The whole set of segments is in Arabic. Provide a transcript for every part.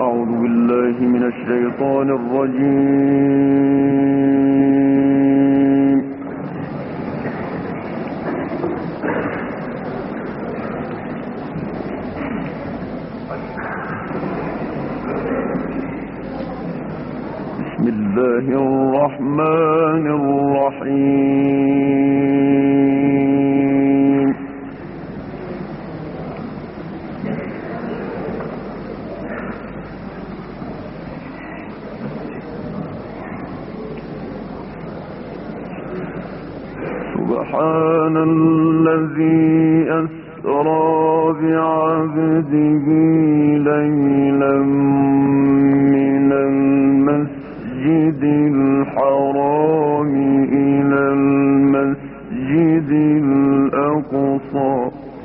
أعوذ بالله من الشيطان الرجيم. بسم الله الرحمن الرحيم. سبحان الذي أسرى بعبده ليلا من المسجد الحرام إلى المسجد الأقصى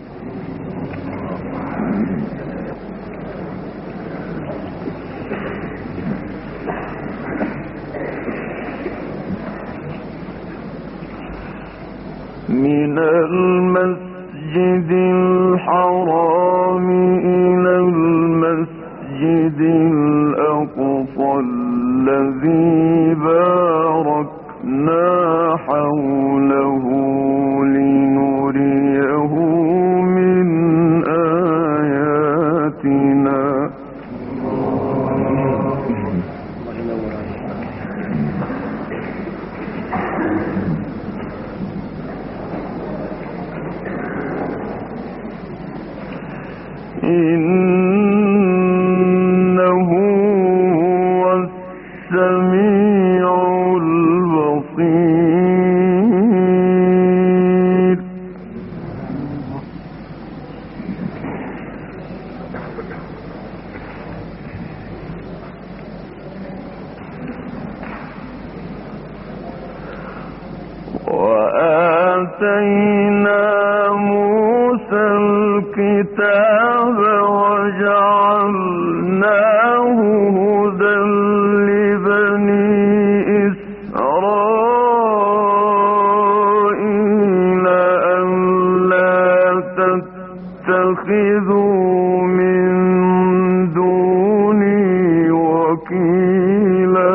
من المسجد الحرام إلى المسجد الأقصى الذي باركنا حوله لنريه من آياتنا إنه هو السميع البصير. وآتينا موسى الكتاب وجعلناه هدى لبني إسرائيل ألا تتخذوا من دوني وكيلا.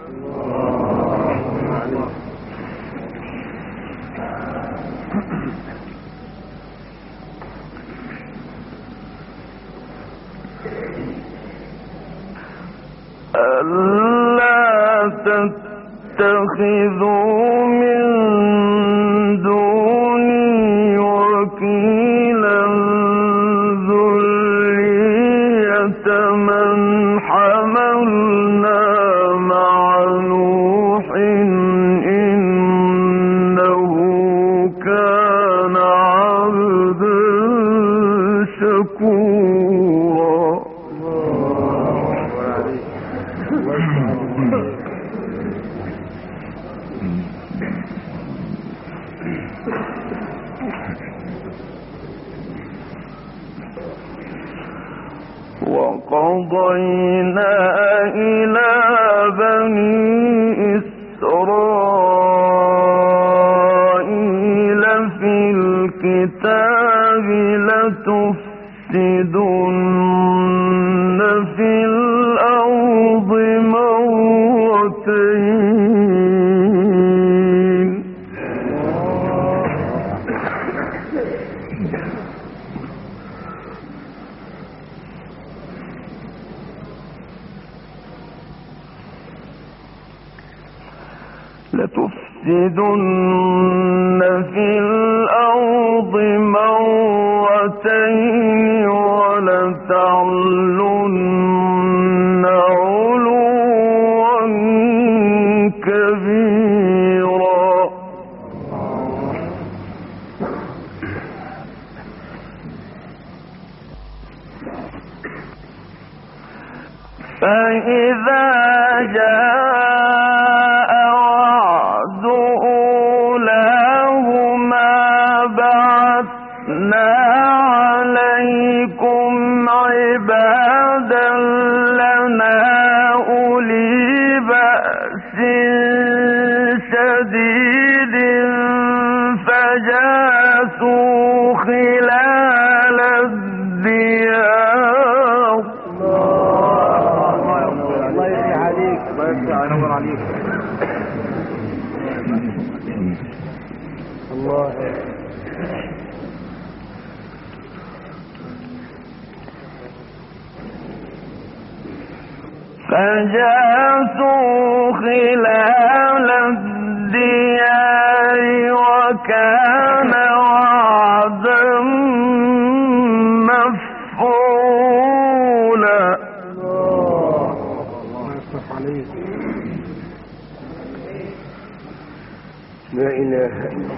ألا تتخذوا من دوني وكيلا ذرية من حملنا مع نوح إنه كان عبدا شكورا. وقضينا إلى بني إسرائيل في الكتاب لتفسدن في الأرض مرتين ولتعلن علوا كبيرا. فإذا جاء وعد أولاهما بعثنا عليكم عبادا لنا أولي بأس شديد فجاسوا خلال الديار. الله. فجاسوا خلال الديار وكان وعدا مفعولا. الله يصرف عليك. لا إله إلا الله.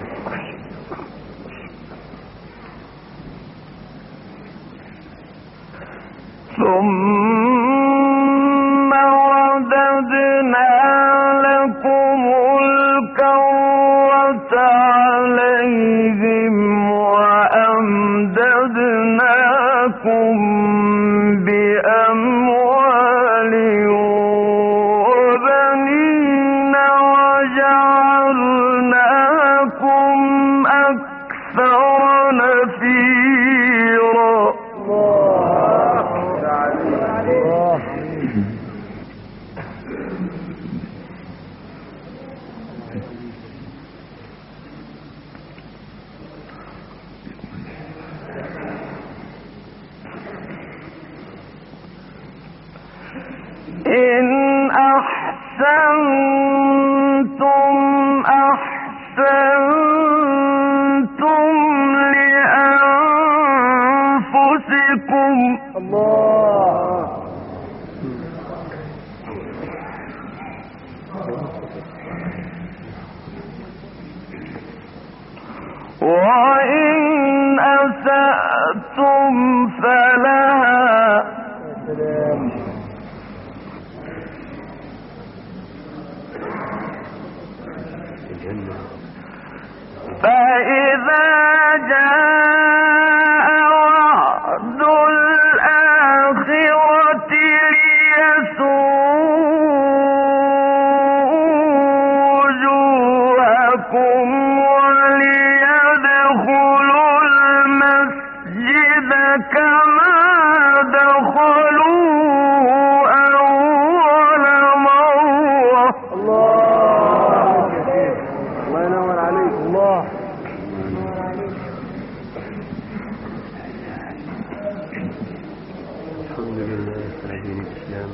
ثم رددنا لكم الكرة عليهم وأمددناكم بأموال وبنين وجعلناكم أكثر نفيرا. إن أحسنتم أحسنتم لأنفسكم. الله. وإن أسأتم فلها. فإذا جاء وعد الآخرة ليسوءوا وجوهكم وليدخلوا المسجد كما دخلوه أول مرة. الله ينور عليك. الله. الحمد لله على دين الإسلام.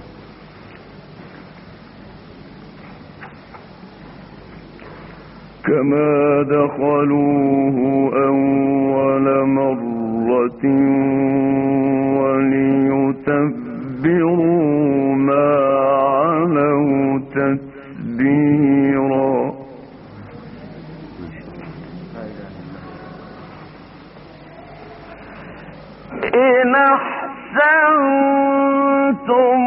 كما دخلوه أول مرة وليتبروا ما علوا تتبيرا. إن أحسنتم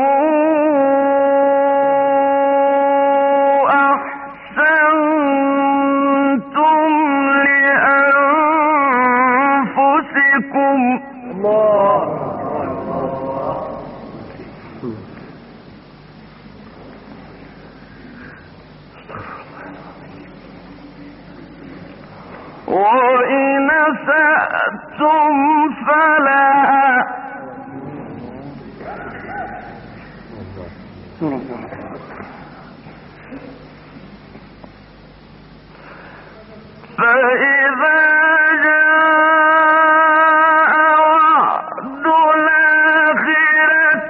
أحسنتم لأنفسكم. الله. وإن أسأتم فلها. فإذا جاء وعد الآخرة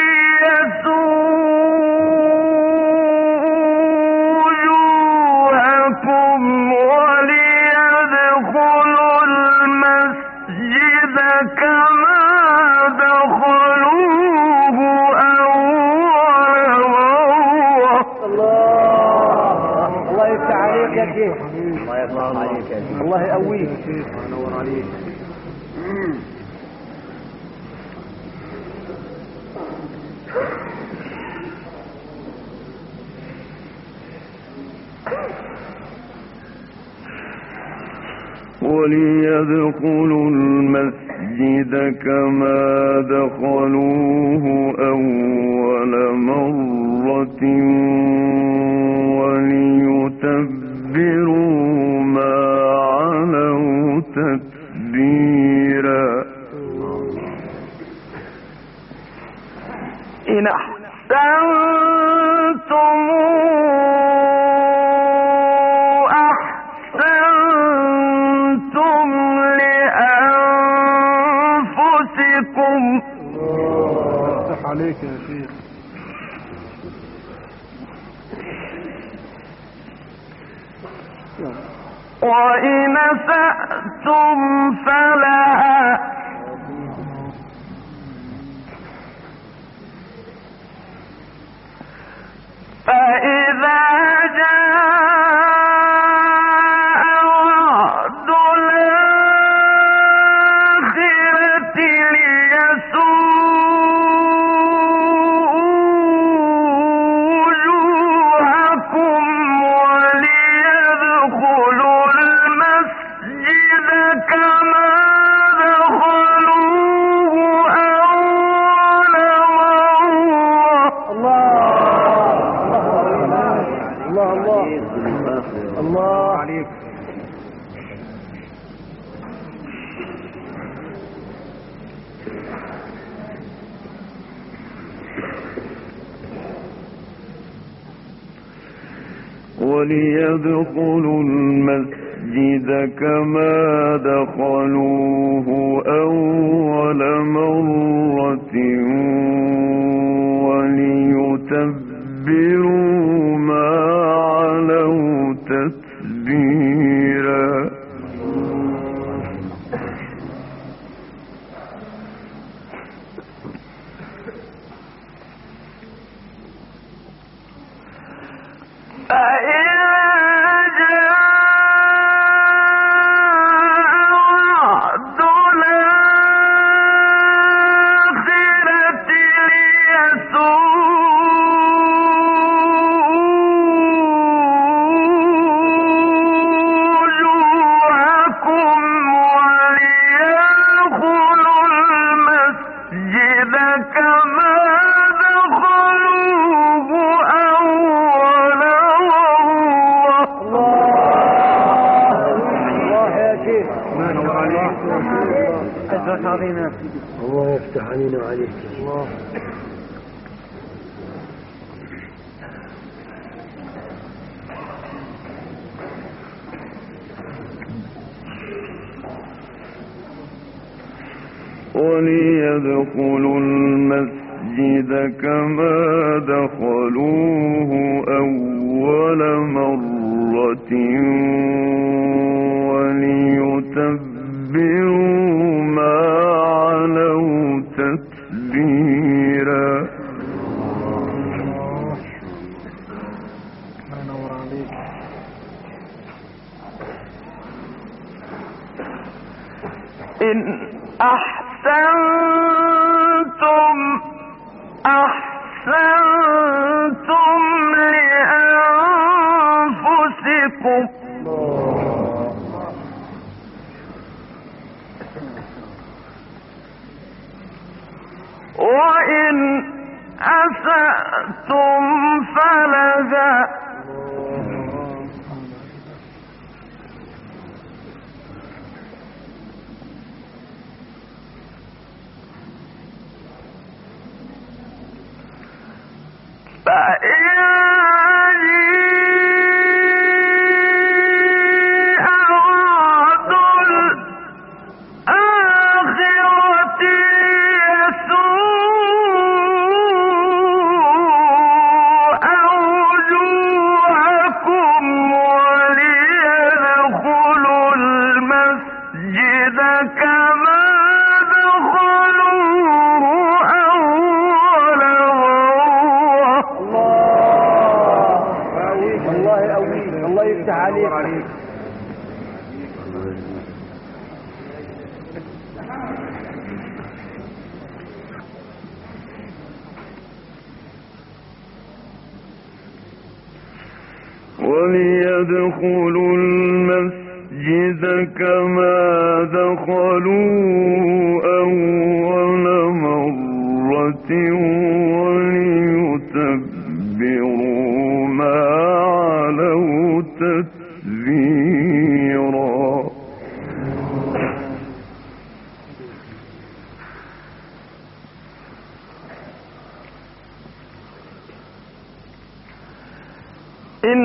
ليسوءوا وجوهكم وليدخلوا المسجد كما دخلوه أول مرة. الله يفتح عليك يا شيخ. الله يفتح عليك يا شيخ. الله يقويك. الله ينور عليك. وليدخلوا المسجد كما دخلوه أول مرة وليتبروا ما علوا تتبيرا. إن أحسنتم أنفسكم افتح عليك يا شيخ. وإن أسأتم فلها فإذا جاء وعد الآخرة ليسوءوا وجوهكم وليدخلوا المسجد كما دخلوه أول مرة. الله عليك. وليدخلوا المسجد كما دخلوه أول مرة وليتبروا ما علوا تتبيرا. الله يفتح علينا وعليك. الله. وليدخلوا المسجد كما دخلوه أول مرة وليتبروا ما علوا تتبيرا. إن أحسنتم لأنفسكم وإن أسأتم فلها وليدخلوا المسجد كما دخلوه أول مرة وليتبروا ما علوا تتبيرا. إن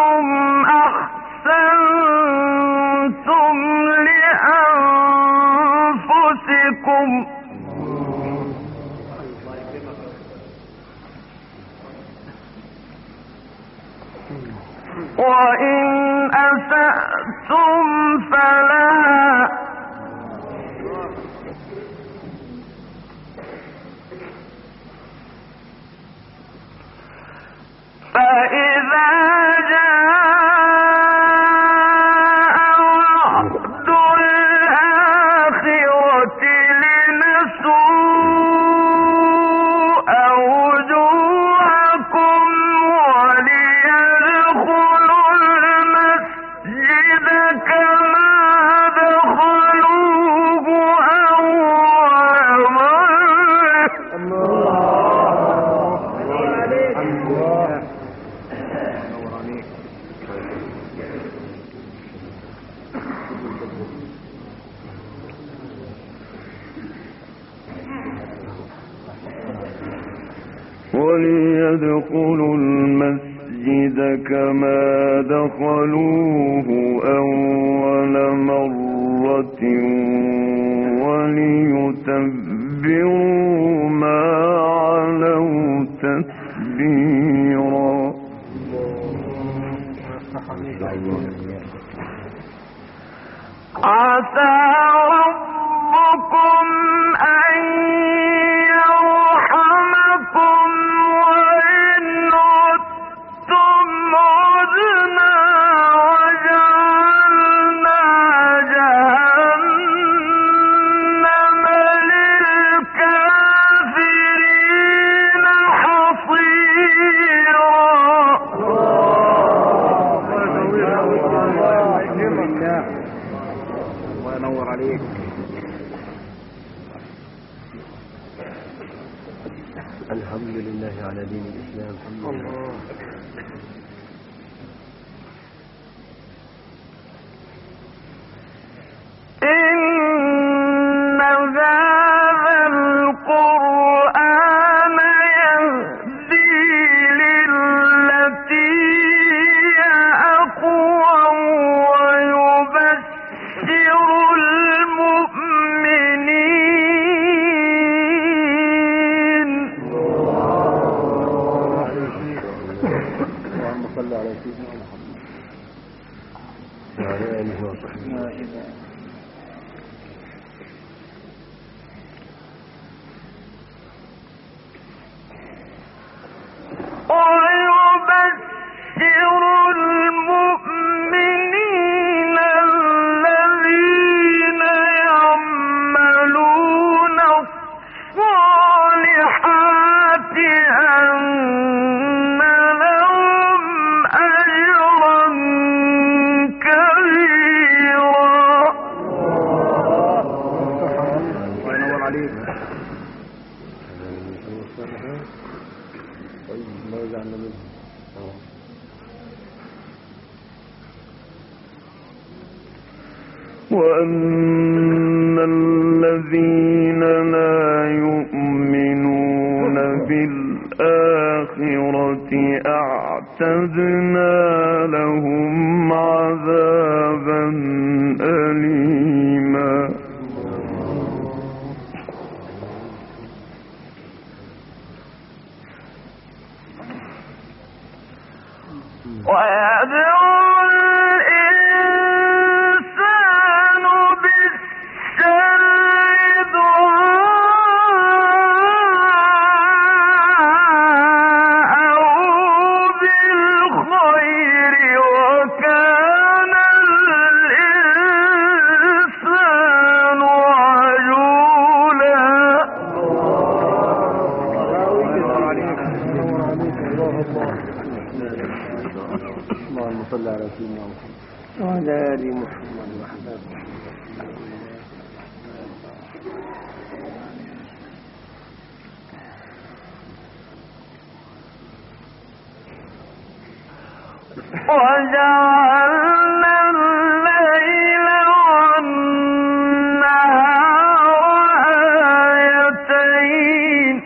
أحسنتم لأنفسكم ربكم وإن أسأتم فلها فإذا جاء وعد الآخرة لنسوء وجوهكم وليدخلوا المسجد كما دخلوه أول مرة. وليدخلوا المسجد كما دخلوه أول مرة وليتبروا ما علوا تتبيرا. عسى ربكم أن يرحمكم وإن عدتم عدنا وجعلنا جهنم للكافرين حصيرا. الله ينور عليك. الحمد لله على دين الإسلام. الحمد لله. إن هذا القرآن يهدي للتي هي أقوم ويبشر المؤمنين. اللهم صل على سيدنا محمد وعلى آله وصحبه. ويبشر المؤمنين الذين يعملون الصالحات أن لهم أجرا كبيرا. الله ينور عليك. ما يزعلنا منه. وأن الذين لا يؤمنون بالآخرة أعتدنا لهم عذابا أليما. ويدعو الإنسان بالشر دعاءه بالخير وكان الإنسان عجولا. اللهم صل على سيدنا محمد وعلى آل محمد وأحبابه. وجعلنا الليل والنهار آيتين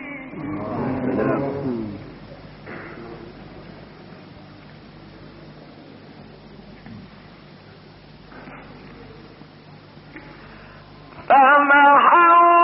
فمحونا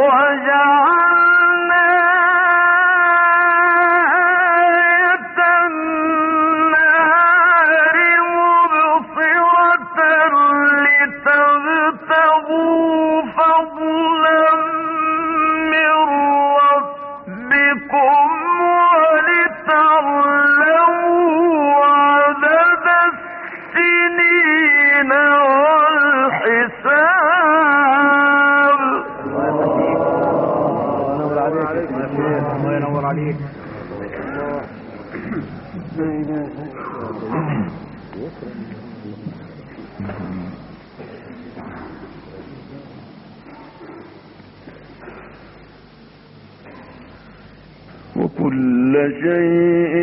وكل شيء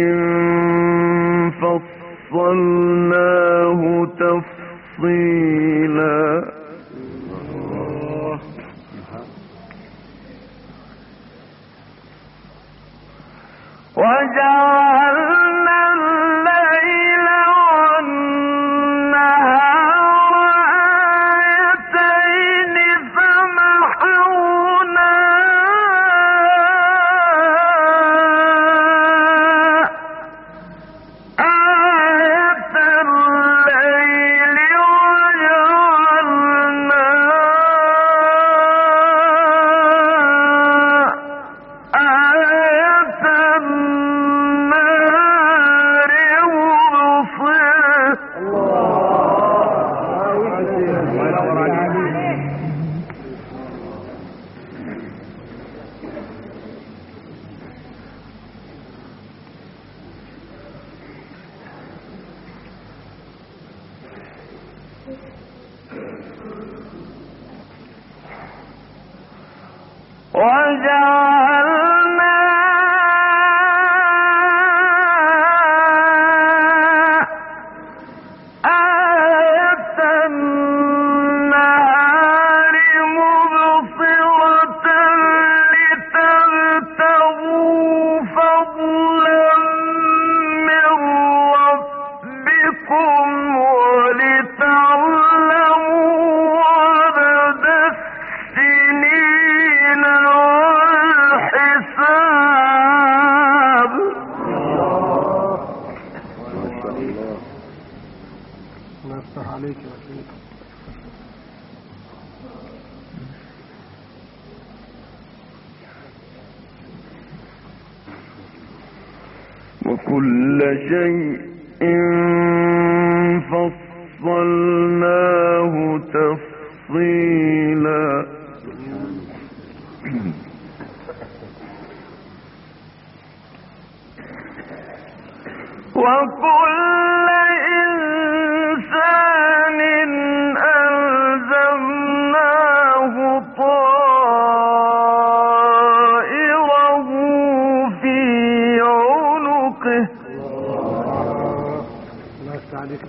فصلناه تفصيلا وجعلنا الليل والنهار آيتين فمحونا آية الليل وجعلنا آية النار وجعلنا آية النهار مبصرة لتبتغوا فضلا من ربكم ولتعلموا عدد السنين والحساب. الله يفتح عليك يا أخي. وكل شيء فصلناه تفصيلا وكل إنسان ألزمناه طائره في عنقه. الله يفتح عليك.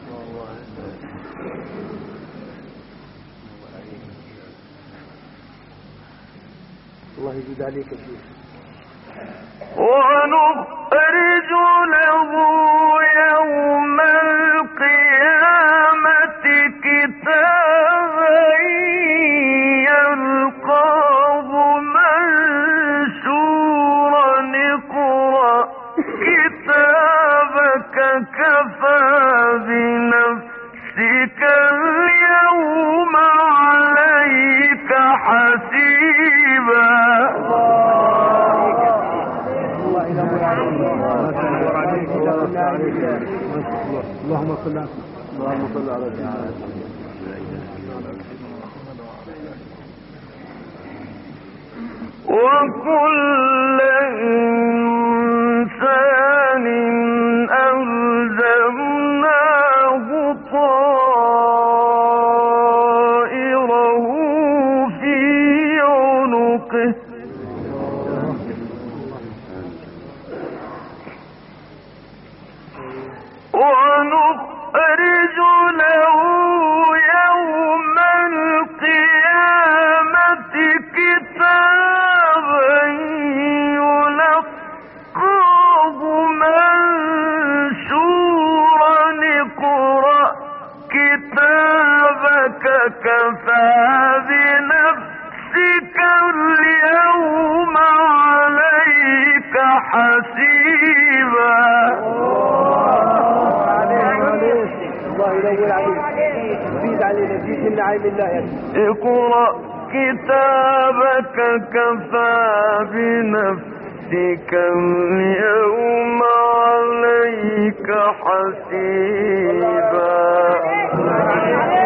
الله يزيد عليك يا شيخ. ونخرج له يوم القيامة كتابا يلقاه منشورا اقرأ كتابك كفى بنفسك اليوم عليك حسيبا. اللهم صل على سيدنا. وكل إنسان ألزمناه طائره في عنقه. ونخرج له يوم القيامة كتابا يلقاه منشورا اقرأ كتابك كفى بنفسك اليوم الله ينور عليك. زيد علينا، زيد من نعيم الله يا سيدي. اقرأ كتابك كفى بنفسك اليوم عليك حسيبا.